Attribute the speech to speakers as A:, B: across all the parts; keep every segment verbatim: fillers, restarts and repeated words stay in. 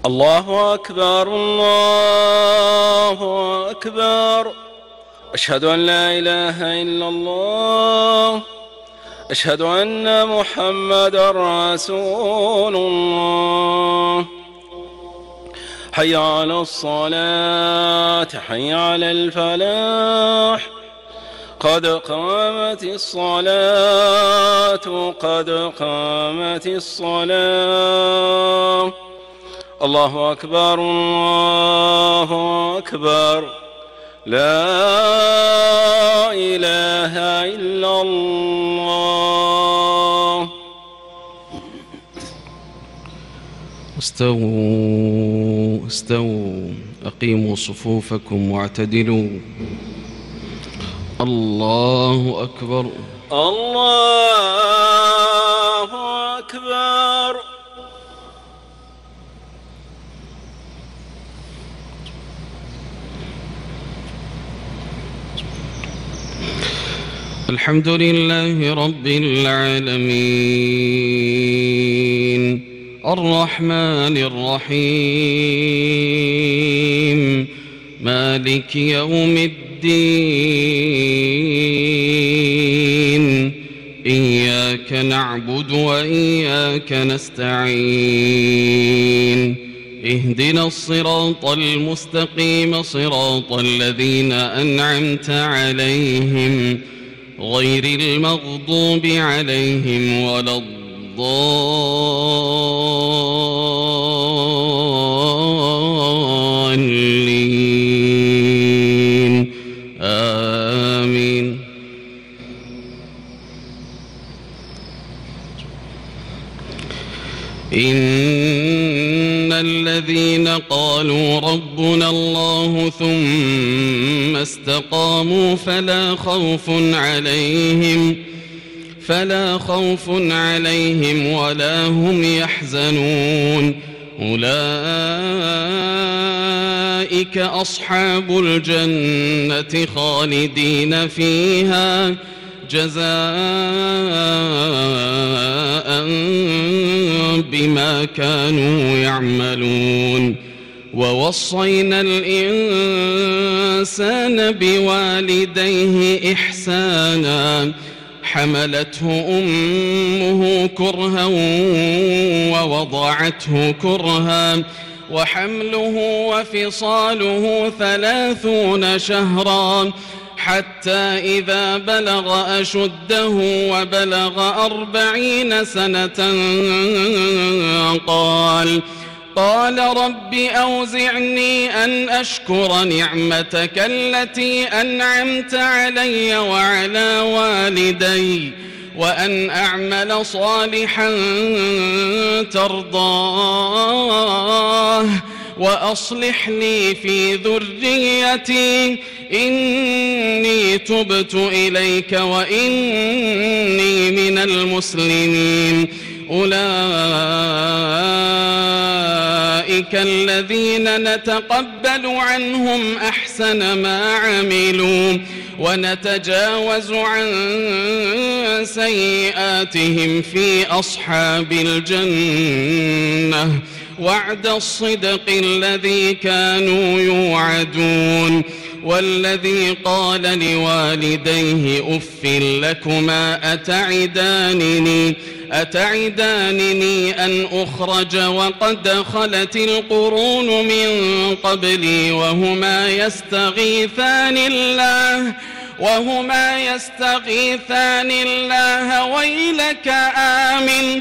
A: الله أكبر الله أكبر. أشهد أن لا إله إلا الله. أشهد أن محمدا رسول الله. حي على الصلاة حي على الفلاح. قد قامت الصلاة قد قامت الصلاة. الله أكبر الله أكبر. لا إله إلا الله.
B: استووا استووا أقيموا صفوفكم واعتدلوا. الله أكبر
A: الله أكبر.
B: الحمد لله رب العالمين الرحمن الرحيم مالك يوم الدين. إياك نعبد وإياك نستعين. اهدنا الصراط المستقيم صراط الذين أنعمت عليهم غير المغضوب عليهم ولا الضالين. آمين. إن الذين قالوا ربنا الله ثم استقاموا فلا خوف عليهم فلا خوف عليهم ولا هم يحزنون. أولئك أصحاب الجنة خالدين فيها جزاء بما كانوا يعملون. ووصينا الإنسان بوالديه إحسانا حملته أمه كرها ووضعته كرها وحمله وفصاله ثلاثون شهرا حتى إذا بلغ أشده وبلغ أربعين سنة قال قال رب أوزعني أن أشكر نعمتك التي أنعمت علي وعلى والدي وأن أعمل صالحا ترضاه وأصلح لي في ذريتي إني تبت إليك وإني من المسلمين. أولئك الذين نتقبل عنهم أحسن ما عملوا ونتجاوز عن سيئاتهم في أصحاب الجنة وعد الصدق الذي كانوا يوعدون. والذي قال لوالديه أف لكما أتعدانني أتعدانني أن أخرج وقد خلت القرون من قبلي وهما يستغيثان الله وهما يستغيثان الله ويلك آمن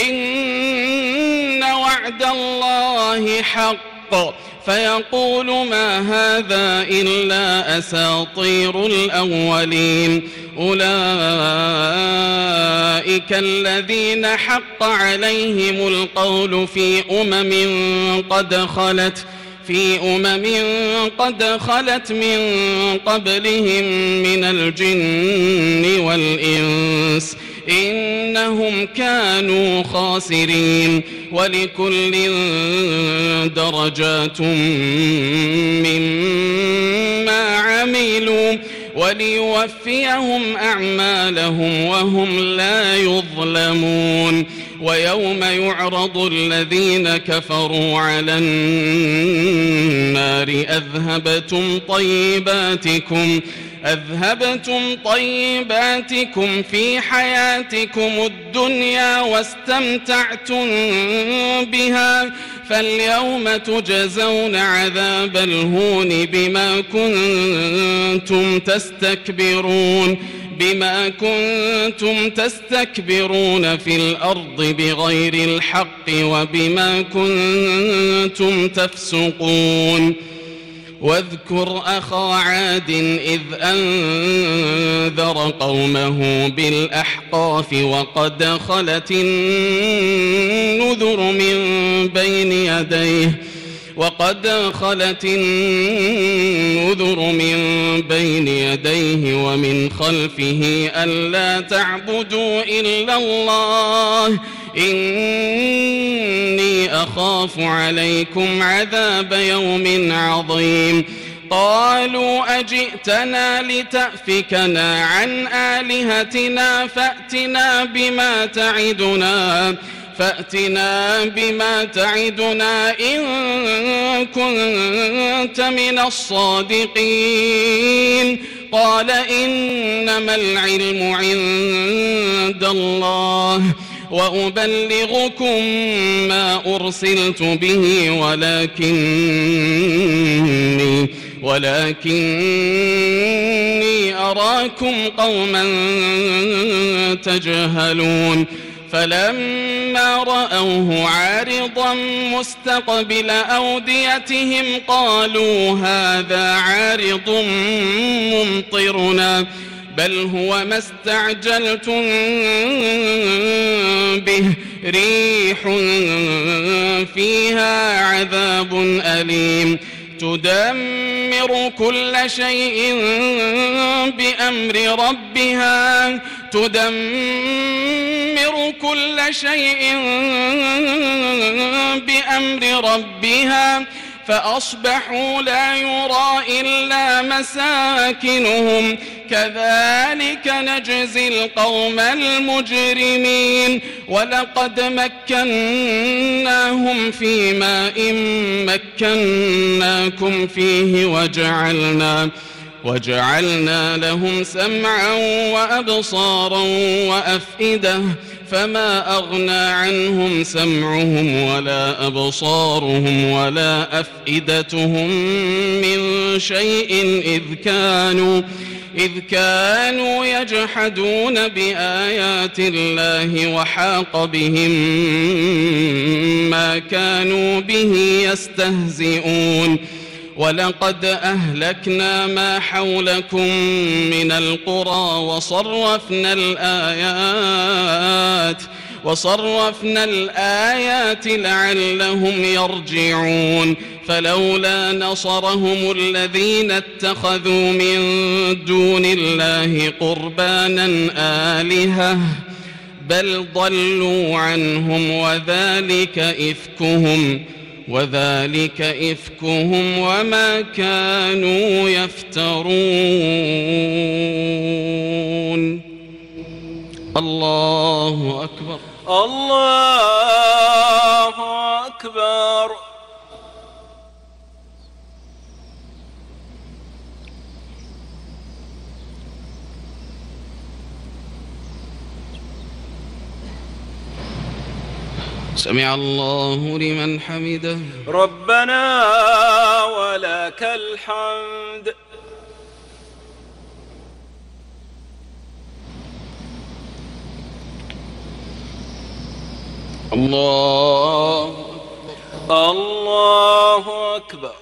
B: إن وعد الله حق فيقول ما هذا إلا أساطير الأولين. أولئك الذين حق عليهم القول في أمم قد خلت في أمم قد خلت من قبلهم من الجن والإنس إنهم كانوا خاسرين. ولكل درجات مما عملوا وليوفيهم أعمالهم وهم لا يظلمون. ويوم يعرض الذين كفروا على النار أذهبتم طيباتكم أذهبتم طيباتكم في حياتكم الدنيا واستمتعتم بها فاليوم تجزون عذاب الهون بما كنتم تستكبرون بما كنتم تستكبرون في الأرض بغير الحق وبما كنتم تفسقون واذكر أخا عاد إذ أنذر قومه بالأحقاف وقد خلت النذر من بين يديه وقد خلت النذر من بين يديه ومن خلفه ألا تعبدوا إلا الله إني أخاف عليكم عذاب يوم عظيم قالوا أجئتنا لتأفكنا عن آلهتنا فأتنا بما تعدنا فأتنا بما تعدنا إن كنت من الصادقين قال إنما العلم عند الله وأبلغكم ما أرسلت به ولكني ولكني أراكم قوما تجهلون فلما رأوه عارضا مستقبل أوديتهم قالوا هذا عارض ممطرنا بل هو ما استعجلتم به ريح فيها عذاب أليم تدمر كل شيء بأمر ربها تدمر كل شيء بأمر ربها فأصبحوا لا يرى إلا مساكنهم كذلك نجزي القوم المجرمين ولقد مكناهم في ماء مكناكم فيه وجعلنا وجعلنا لهم سمعا وأبصارا وأفئدة فما أغنى عنهم سمعهم ولا أبصارهم ولا أفئدتهم من شيء إذ كانوا إذ كانوا يجحدون بآيات الله وحاق بهم ما كانوا به يستهزئون ولقد أهلكنا ما حولكم من القرى وصرفنا الآيات وصرفنا الآيات لعلهم يرجعون فلولا نصرهم الذين اتخذوا من دون الله قربانا آلهة بل ضلوا عنهم وذلك إفكهم وذلك إفكهم وما كانوا يفترون الله أكبر
A: الله أكبر
B: سمع الله لمن حمده
A: ربنا ولك الحمد
B: الله
A: الله أكبر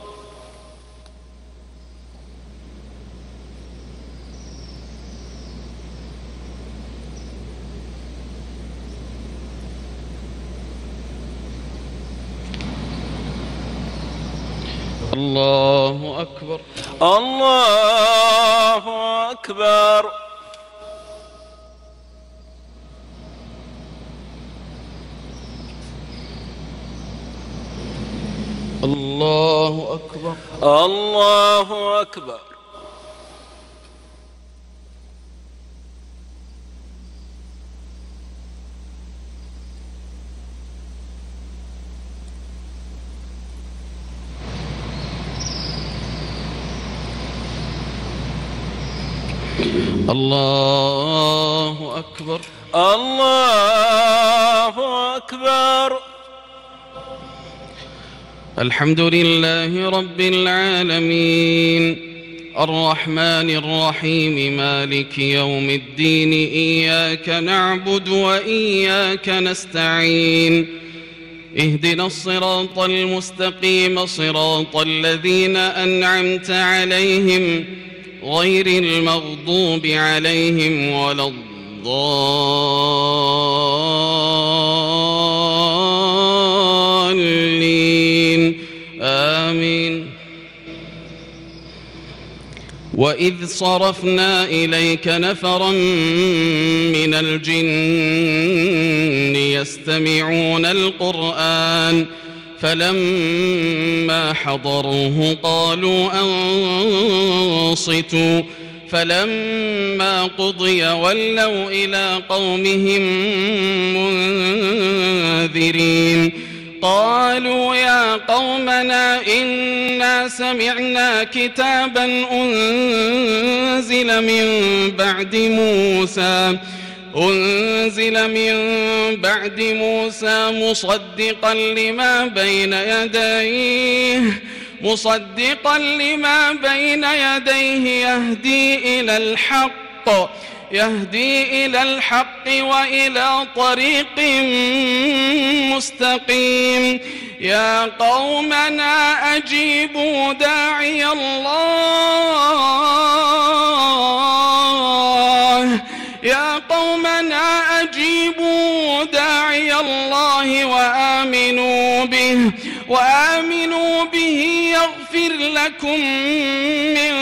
B: الله أكبر
A: الله أكبر
B: الله أكبر
A: الله أكبر
B: الله أكبر.
A: الله أكبر.
B: الحمد لله رب العالمين الرحمن الرحيم مالك يوم الدين إياك نعبد وإياك نستعين اهدنا الصراط المستقيم صراط الذين أنعمت عليهم غير المغضوب عليهم ولا الضالين آمين. وإذ صرفنا إليك نفرا من الجن يستمعون القرآن فلما حضروه قالوا أنصتوا فلما قضي ولوا إلى قومهم منذرين قالوا يا قومنا إنا سمعنا كتابا أنزل من بعد موسى أنزل من بعد موسى مصدقا لما بين يديه مصدقا لما بين يديه يهدي إلى الحق يهدي إلى الحق وإلى طريق مستقيم يا قومنا أجيبوا داعي الله يا قومنا أجيبوا داعي الله وآمنوا به وآمنوا به يغفر لكم من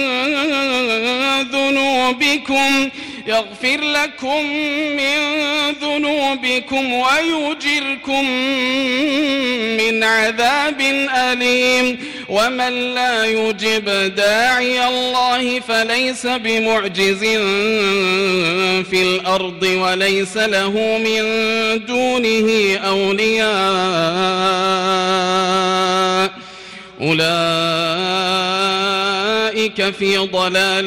B: ذنوبكم يغفر لكم من ذنوبكم ويجركم من عذاب أليم ومن لا يجب داعي الله فليس بمعجز في الأرض وليس له من دونه أولياء أولئك في ضلال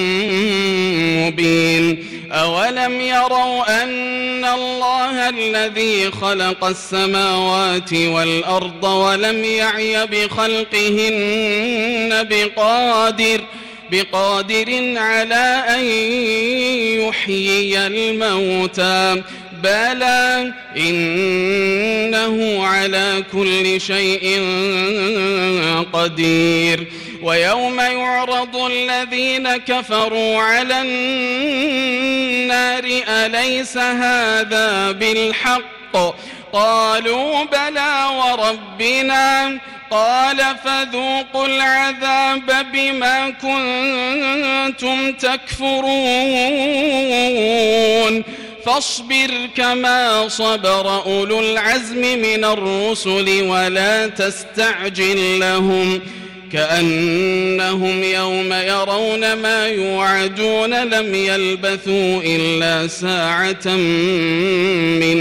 B: مبين أولم يروا أن الله الذي خلق السماوات والأرض ولم يعي بخلقهن بقادر بقادر على أن يحيي الموتى بلى إنه على كل شيء قدير ويوم يعرض الذين كفروا على النار أليس هذا بالحق قالوا بلى وربنا قال فذوقوا العذاب بما كنتم تكفرون فاصبر كما صبر أولو العزم من الرسل ولا تستعجل لهم كأنهم يوم يرون ما يوعدون لم يلبثوا إلا ساعة من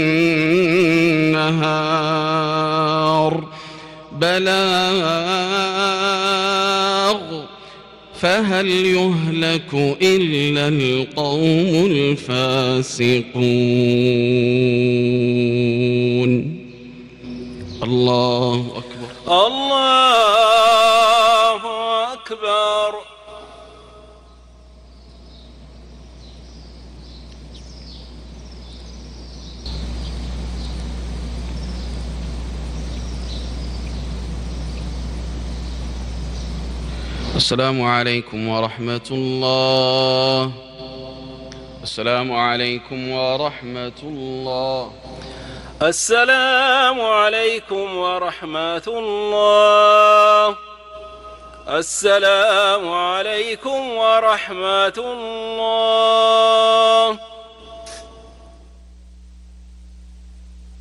B: نهار بلاغ فهل يهلك إلا القوم الفاسقون. الله أكبر.
A: الله أكبر.
B: السلام عليكم ورحمة الله. السلام عليكم ورحمة الله.
A: السلام عليكم ورحمة الله. السلام عليكم ورحمة الله.